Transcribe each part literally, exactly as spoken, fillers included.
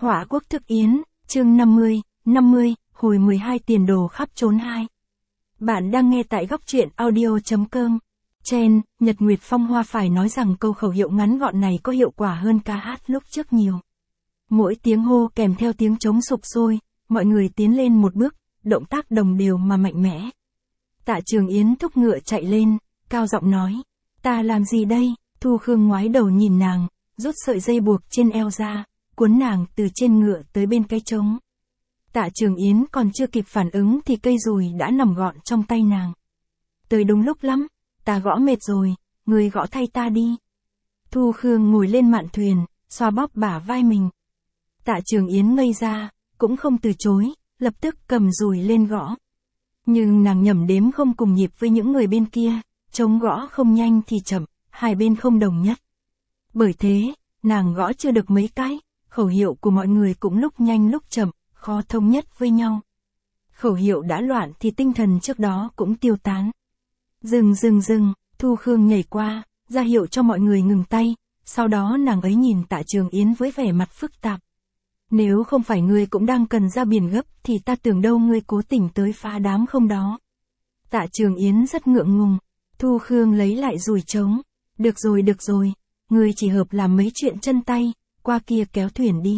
Hỏa quốc thức yến, chương năm mươi, năm mươi, hồi mười hai tiền đồ khắp trốn hai. Bạn đang nghe tại góc truyện audio.com. Trên, Nhật Nguyệt Phong Hoa phải nói rằng câu khẩu hiệu ngắn gọn này có hiệu quả hơn ca hát lúc trước nhiều. Mỗi tiếng hô kèm theo tiếng trống sục sôi, mọi người tiến lên một bước, động tác đồng đều mà mạnh mẽ. Tạ Trường Yến thúc ngựa chạy lên, cao giọng nói, ta làm gì đây? Thu Khương ngoái đầu nhìn nàng, rút sợi dây buộc trên eo ra, cuốn nàng từ trên ngựa tới bên cái trống. Tạ Trường Yến còn chưa kịp phản ứng thì cây dùi đã nằm gọn trong tay nàng. Tới đúng lúc lắm, ta gõ mệt rồi, người gõ thay ta đi. Thu Khương ngồi lên mạn thuyền, xoa bóp bả vai mình. Tạ Trường Yến ngây ra, cũng không từ chối, lập tức cầm dùi lên gõ. Nhưng nàng nhẩm đếm không cùng nhịp với những người bên kia, trống gõ không nhanh thì chậm, hai bên không đồng nhất. Bởi thế, nàng gõ chưa được mấy cái, khẩu hiệu của mọi người cũng lúc nhanh lúc chậm, khó thống nhất với nhau. Khẩu hiệu đã loạn thì tinh thần trước đó cũng tiêu tán. Dừng dừng dừng, Thu Khương nhảy qua, ra hiệu cho mọi người ngừng tay, sau đó nàng ấy nhìn Tạ Trường Yến với vẻ mặt phức tạp. Nếu không phải ngươi cũng đang cần ra biển gấp thì ta tưởng đâu ngươi cố tình tới phá đám không đó. Tạ Trường Yến rất ngượng ngùng, Thu Khương lấy lại dùi trống. Được rồi được rồi, ngươi chỉ hợp làm mấy chuyện chân tay, qua kia kéo thuyền đi.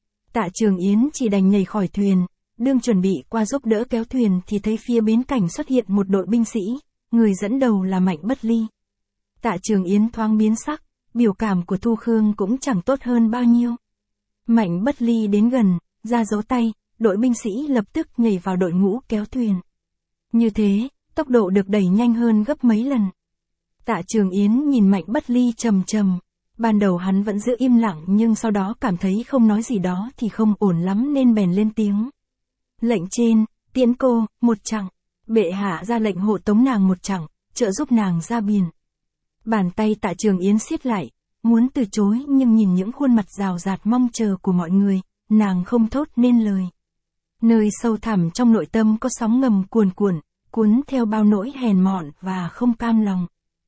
Tạ Trường Yến chỉ đành nhảy khỏi thuyền, đương chuẩn bị qua giúp đỡ kéo thuyền thì thấy phía bến cảnh xuất hiện một đội binh sĩ, người dẫn đầu là Mạnh Bất Ly. Tạ Trường Yến thoáng biến sắc, biểu cảm của Thu Khương cũng chẳng tốt hơn bao nhiêu. Mạnh Bất Ly đến gần, ra dấu tay, đội binh sĩ lập tức nhảy vào đội ngũ kéo thuyền. Như thế, tốc độ được đẩy nhanh hơn gấp mấy lần. Tạ Trường Yến nhìn Mạnh Bất Ly trầm trầm. Ban đầu hắn vẫn giữ im lặng nhưng sau đó cảm thấy không nói gì đó thì không ổn lắm nên bèn lên tiếng. Lệnh trên, tiễn cô, một chặng. Bệ hạ ra lệnh hộ tống nàng một chặng, trợ giúp nàng ra biển. Bàn tay Tạ Trường Yến siết lại, muốn từ chối nhưng nhìn những khuôn mặt rào rạt mong chờ của mọi người, nàng không thốt nên lời. Nơi sâu thẳm trong nội tâm có sóng ngầm cuồn cuộn, cuốn theo bao nỗi hèn mọn và không cam lòng.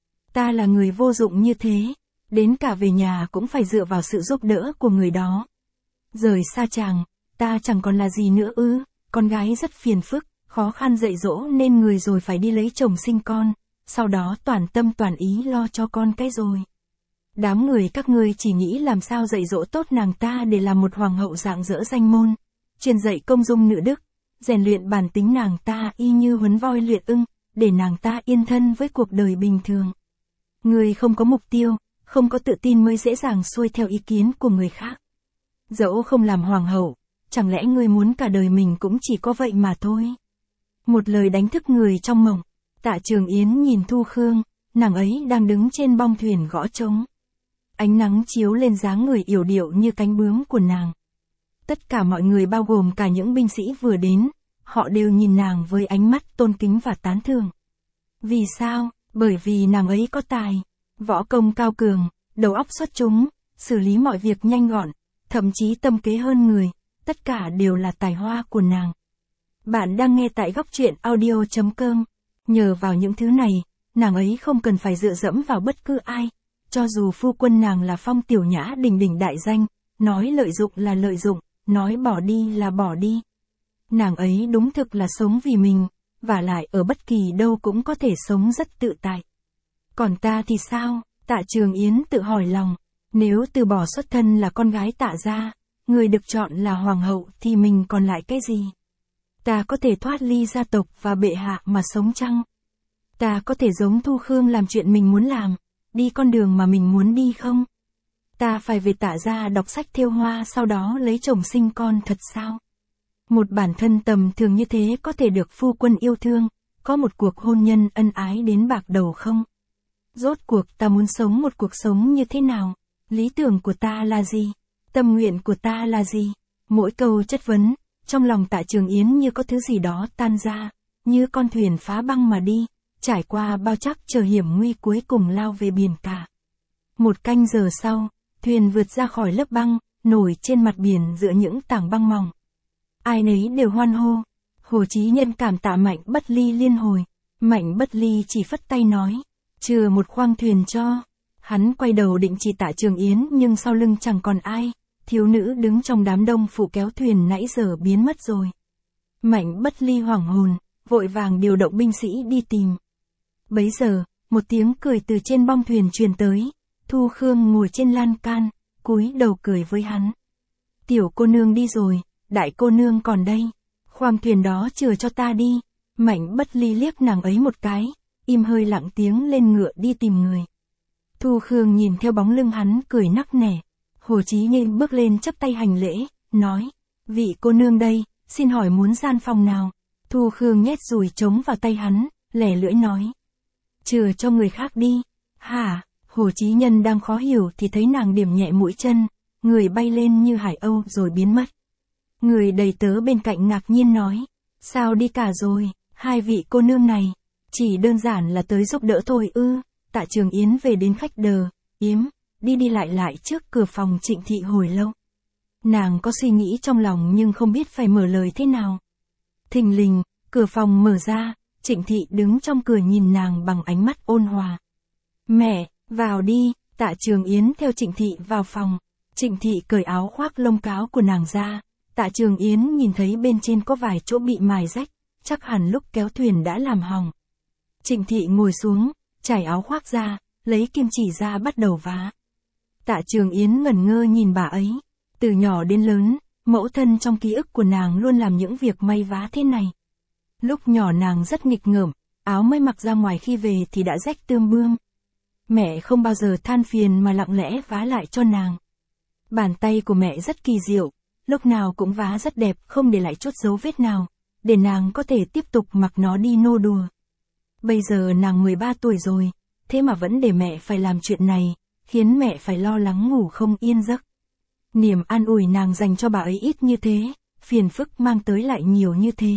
Ta là người vô dụng như thế. Đến cả về nhà cũng phải dựa vào sự giúp đỡ của người đó. Rời xa chàng, ta chẳng còn là gì nữa ư, con gái rất phiền phức, khó khăn dạy dỗ nên người rồi phải đi lấy chồng sinh con, sau đó toàn tâm toàn ý lo cho con cái rồi. Đám người các ngươi chỉ nghĩ làm sao dạy dỗ tốt nàng ta để làm một hoàng hậu rạng rỡ danh môn, truyền dạy công dung nữ đức, rèn luyện bản tính nàng ta y như huấn voi luyện ưng, để nàng ta yên thân với cuộc đời bình thường. Người không có mục tiêu, không có tự tin mới dễ dàng xuôi theo ý kiến của người khác. Dẫu không làm hoàng hậu, chẳng lẽ ngươi muốn cả đời mình cũng chỉ có vậy mà thôi. Một lời đánh thức người trong mộng. Tạ Trường Yến nhìn Thu Khương, nàng ấy đang đứng trên bong thuyền gõ trống. Ánh nắng chiếu lên dáng người yểu điệu như cánh bướm của nàng. Tất cả mọi người bao gồm cả những binh sĩ vừa đến, họ đều nhìn nàng với ánh mắt tôn kính và tán thưởng. Vì sao? Bởi vì nàng ấy có tài. Võ công cao cường, đầu óc xuất chúng, xử lý mọi việc nhanh gọn, thậm chí tâm kế hơn người, tất cả đều là tài hoa của nàng. Bạn đang nghe tại góc truyện audio.com. Nhờ vào những thứ này, nàng ấy không cần phải dựa dẫm vào bất cứ ai, cho dù phu quân nàng là Phong Tiểu Nhã đỉnh đỉnh đại danh, nói lợi dụng là lợi dụng, nói bỏ đi là bỏ đi. Nàng ấy đúng thực là sống vì mình, vả lại ở bất kỳ đâu cũng có thể sống rất tự tại. Còn ta thì sao? Tạ Trường Yến tự hỏi lòng, nếu từ bỏ xuất thân là con gái Tạ gia, người được chọn là hoàng hậu thì mình còn lại cái gì? Ta có thể thoát ly gia tộc và bệ hạ mà sống chăng? Ta có thể giống Thu Khương làm chuyện mình muốn làm, đi con đường mà mình muốn đi không? Ta phải về Tạ gia đọc sách thêu hoa sau đó lấy chồng sinh con thật sao? Một bản thân tầm thường như thế có thể được phu quân yêu thương, có một cuộc hôn nhân ân ái đến bạc đầu không? Rốt cuộc ta muốn sống một cuộc sống như thế nào? Lý tưởng của ta là gì? Tâm nguyện của ta là gì? Mỗi câu chất vấn, trong lòng Tạ Trường Yến như có thứ gì đó tan ra, như con thuyền phá băng mà đi, trải qua bao trắc trở hiểm nguy cuối cùng lao về biển cả. Một canh giờ sau, thuyền vượt ra khỏi lớp băng, nổi trên mặt biển giữa những tảng băng mỏng. Ai nấy đều hoan hô. Hồ Chí Nhân cảm tạ Mạnh Bất Ly liên hồi. Mạnh Bất Ly chỉ phất tay nói, chừa một khoang thuyền cho. Hắn quay đầu định chỉ Tạ Trường Yến nhưng sau lưng chẳng còn ai, thiếu nữ đứng trong đám đông phụ kéo thuyền nãy giờ biến mất rồi. Mạnh Bất Ly hoảng hồn, vội vàng điều động binh sĩ đi tìm. Bấy giờ, một tiếng cười từ trên bong thuyền truyền tới, Thu Khương ngồi trên lan can, cúi đầu cười với hắn. Tiểu cô nương đi rồi, đại cô nương còn đây, khoang thuyền đó chừa cho ta đi. Mạnh Bất Ly liếc nàng ấy một cái, im hơi lặng tiếng lên ngựa đi tìm người. Thu Khương nhìn theo bóng lưng hắn cười nắc nẻ. Hồ Chí Nhiên bước lên chắp tay hành lễ, nói, vị cô nương đây, xin hỏi muốn gian phòng nào. Thu Khương nhét dùi trống vào tay hắn, lẻ lưỡi nói. Chừa cho người khác đi. Hả? Hồ Chí Nhân đang khó hiểu thì thấy nàng điểm nhẹ mũi chân, người bay lên như hải âu rồi biến mất. Người đầy tớ bên cạnh ngạc nhiên nói, sao đi cả rồi, hai vị cô nương này, chỉ đơn giản là tới giúp đỡ thôi ư. Tạ Trường Yến về đến khách đờ, yếm, đi đi lại lại trước cửa phòng Trịnh Thị hồi lâu. Nàng có suy nghĩ trong lòng nhưng không biết phải mở lời thế nào. Thình lình, cửa phòng mở ra, Trịnh Thị đứng trong cửa nhìn nàng bằng ánh mắt ôn hòa. Mẹ, vào đi. Tạ Trường Yến theo Trịnh Thị vào phòng. Trịnh Thị cởi áo khoác lông cáo của nàng ra. Tạ Trường Yến nhìn thấy bên trên có vài chỗ bị mài rách, chắc hẳn lúc kéo thuyền đã làm hỏng. Trịnh Thị ngồi xuống, trải áo khoác ra, lấy kim chỉ ra bắt đầu vá. Tạ Trường Yến ngẩn ngơ nhìn bà ấy. Từ nhỏ đến lớn, mẫu thân trong ký ức của nàng luôn làm những việc may vá thế này. Lúc nhỏ nàng rất nghịch ngợm, áo mới mặc ra ngoài khi về thì đã rách tươm bươm. Mẹ không bao giờ than phiền mà lặng lẽ vá lại cho nàng. Bàn tay của mẹ rất kỳ diệu, lúc nào cũng vá rất đẹp không để lại chút dấu vết nào, để nàng có thể tiếp tục mặc nó đi nô đùa. Bây giờ nàng mười ba tuổi rồi, thế mà vẫn để mẹ phải làm chuyện này, khiến mẹ phải lo lắng ngủ không yên giấc. Niềm an ủi nàng dành cho bà ấy ít như thế, phiền phức mang tới lại nhiều như thế.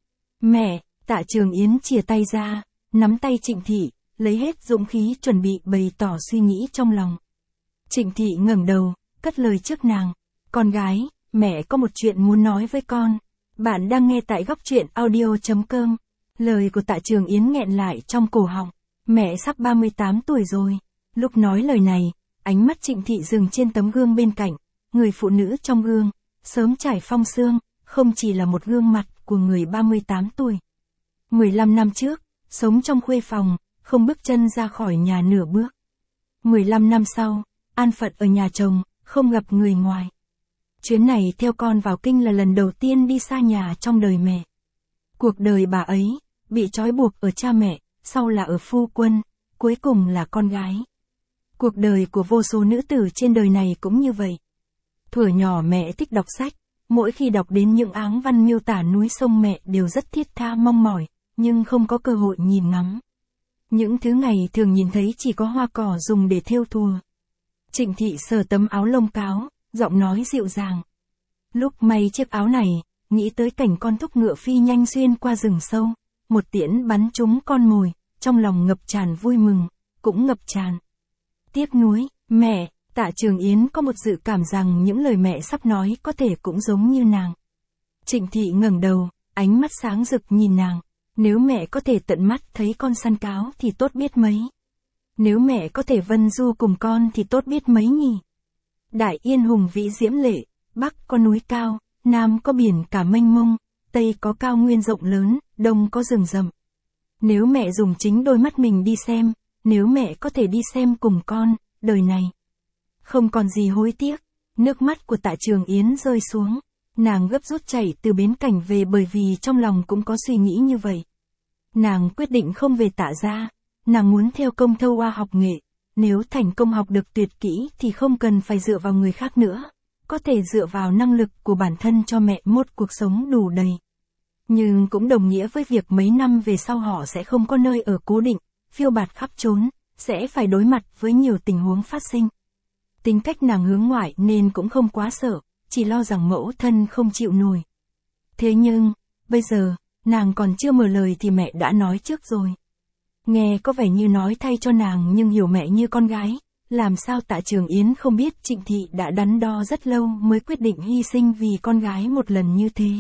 Mẹ, Tạ Trường Yến chìa tay ra, nắm tay Trịnh Thị, lấy hết dũng khí chuẩn bị bày tỏ suy nghĩ trong lòng. Trịnh Thị ngẩng đầu, cất lời trước nàng. Con gái, mẹ có một chuyện muốn nói với con. Bạn đang nghe tại góc truyện audio chấm com. Lời của Tạ Trường Yến nghẹn lại trong cổ họng. Mẹ sắp ba mươi tám tuổi rồi. Lúc nói lời này, ánh mắt Trịnh Thị dừng trên tấm gương bên cạnh. Người phụ nữ trong gương, sớm trải phong sương, không chỉ là một gương mặt của người ba mươi tám tuổi. mười lăm năm trước, sống trong khuê phòng, không bước chân ra khỏi nhà nửa bước. mười lăm năm sau, an phận ở nhà chồng, không gặp người ngoài. Chuyến này theo con vào kinh là lần đầu tiên đi xa nhà trong đời mẹ. Cuộc đời bà ấy, bị trói buộc ở cha mẹ, sau là ở phu quân, cuối cùng là con gái. Cuộc đời của vô số nữ tử trên đời này cũng như vậy. Thuở nhỏ mẹ thích đọc sách, mỗi khi đọc đến những áng văn miêu tả núi sông mẹ đều rất thiết tha mong mỏi, nhưng không có cơ hội nhìn ngắm. Những thứ ngày thường nhìn thấy chỉ có hoa cỏ dùng để thêu thùa. Trịnh Thị sờ tấm áo lông cáo, giọng nói dịu dàng. Lúc may chiếc áo này, nghĩ tới cảnh con thúc ngựa phi nhanh xuyên qua rừng sâu, một tiễn bắn trúng con mồi, trong lòng ngập tràn vui mừng, cũng ngập tràn tiếc nuối. Mẹ, Tạ Trường Yến có một dự cảm rằng những lời mẹ sắp nói có thể cũng giống như nàng. Trịnh Thị ngẩng đầu, ánh mắt sáng rực nhìn nàng. Nếu mẹ có thể tận mắt thấy con săn cáo thì tốt biết mấy. Nếu mẹ có thể vân du cùng con thì tốt biết mấy nhỉ. Đại Yên hùng vĩ diễm lệ, Bắc có núi cao, Nam có biển cả mênh mông, Tây có cao nguyên rộng lớn, Đông có rừng rậm. Nếu mẹ dùng chính đôi mắt mình đi xem, nếu mẹ có thể đi xem cùng con, đời này không còn gì hối tiếc. Nước mắt của Tạ Trường Yến rơi xuống, nàng gấp rút chạy từ bến cảnh về bởi vì trong lòng cũng có suy nghĩ như vậy. Nàng quyết định không về Tạ gia, nàng muốn theo công thâu hoa học nghệ, nếu thành công học được tuyệt kỹ thì không cần phải dựa vào người khác nữa, có thể dựa vào năng lực của bản thân cho mẹ một cuộc sống đủ đầy. Nhưng cũng đồng nghĩa với việc mấy năm về sau họ sẽ không có nơi ở cố định, phiêu bạt khắp trốn, sẽ phải đối mặt với nhiều tình huống phát sinh. Tính cách nàng hướng ngoại nên cũng không quá sợ, chỉ lo rằng mẫu thân không chịu nổi. Thế nhưng, bây giờ, nàng còn chưa mở lời thì mẹ đã nói trước rồi. Nghe có vẻ như nói thay cho nàng nhưng hiểu mẹ như con gái, làm sao Tạ Trường Yến không biết Trịnh Thị đã đắn đo rất lâu mới quyết định hy sinh vì con gái một lần như thế.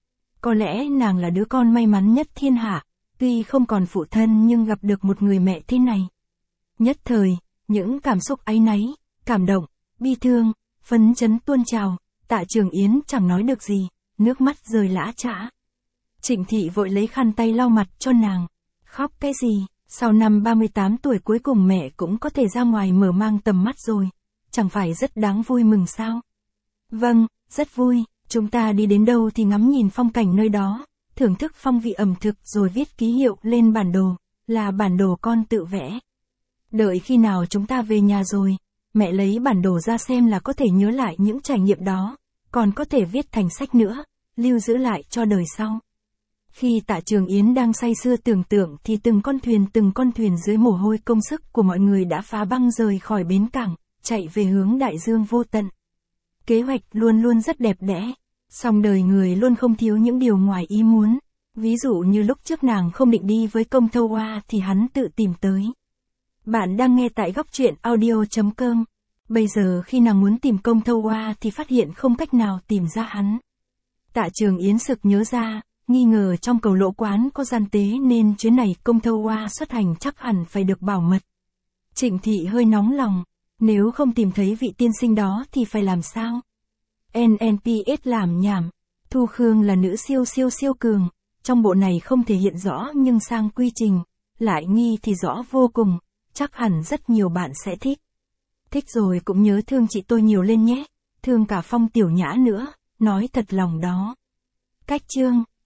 Có lẽ nàng là đứa con may mắn nhất thiên hạ, tuy không còn phụ thân nhưng gặp được một người mẹ thế này. Nhất thời, những cảm xúc áy náy, cảm động, bi thương, Phấn chấn tuôn trào, Tạ Trường Yến chẳng nói được gì, nước mắt rơi lã chã. Trịnh Thị vội lấy khăn tay lau mặt cho nàng. Khóc cái gì, sau năm ba mươi tám tuổi cuối cùng mẹ cũng có thể ra ngoài mở mang tầm mắt rồi, chẳng phải rất đáng vui mừng sao? Vâng, rất vui, chúng ta đi đến đâu thì ngắm nhìn phong cảnh nơi đó, thưởng thức phong vị ẩm thực rồi viết ký hiệu lên bản đồ, là bản đồ con tự vẽ. Đợi khi nào chúng ta về nhà rồi, mẹ lấy bản đồ ra xem là có thể nhớ lại những trải nghiệm đó, còn có thể viết thành sách nữa, lưu giữ lại cho đời sau. Khi Tạ Trường Yến đang say sưa tưởng tượng thì từng con thuyền từng con thuyền dưới mồ hôi công sức của mọi người đã phá băng rời khỏi bến cảng, chạy về hướng đại dương vô tận. Kế hoạch luôn luôn rất đẹp đẽ, song đời người luôn không thiếu những điều ngoài ý muốn. Ví dụ như lúc trước nàng không định đi với Công Thâu Hoa thì hắn tự tìm tới. Bạn đang nghe tại góc truyện audio chấm com. Bây giờ khi nàng muốn tìm Công Thâu Hoa thì phát hiện không cách nào tìm ra hắn. Tạ Trường Yến sực nhớ ra, nghi ngờ trong Cầu Lỗ quán có gian tế nên chuyến này Công Thâu Hoa xuất hành chắc hẳn phải được bảo mật. Trịnh Thị hơi nóng lòng, nếu không tìm thấy vị tiên sinh đó thì phải làm sao? en en pê ét làm nhảm, Thu Khương là nữ siêu siêu siêu cường, trong bộ này không thể hiện rõ nhưng sang quy trình, lại nghi thì rõ vô cùng, chắc hẳn rất nhiều bạn sẽ thích. Thích rồi cũng nhớ thương chị tôi nhiều lên nhé, thương cả Phong Tiểu Nhã nữa, nói thật lòng đó. Cách chương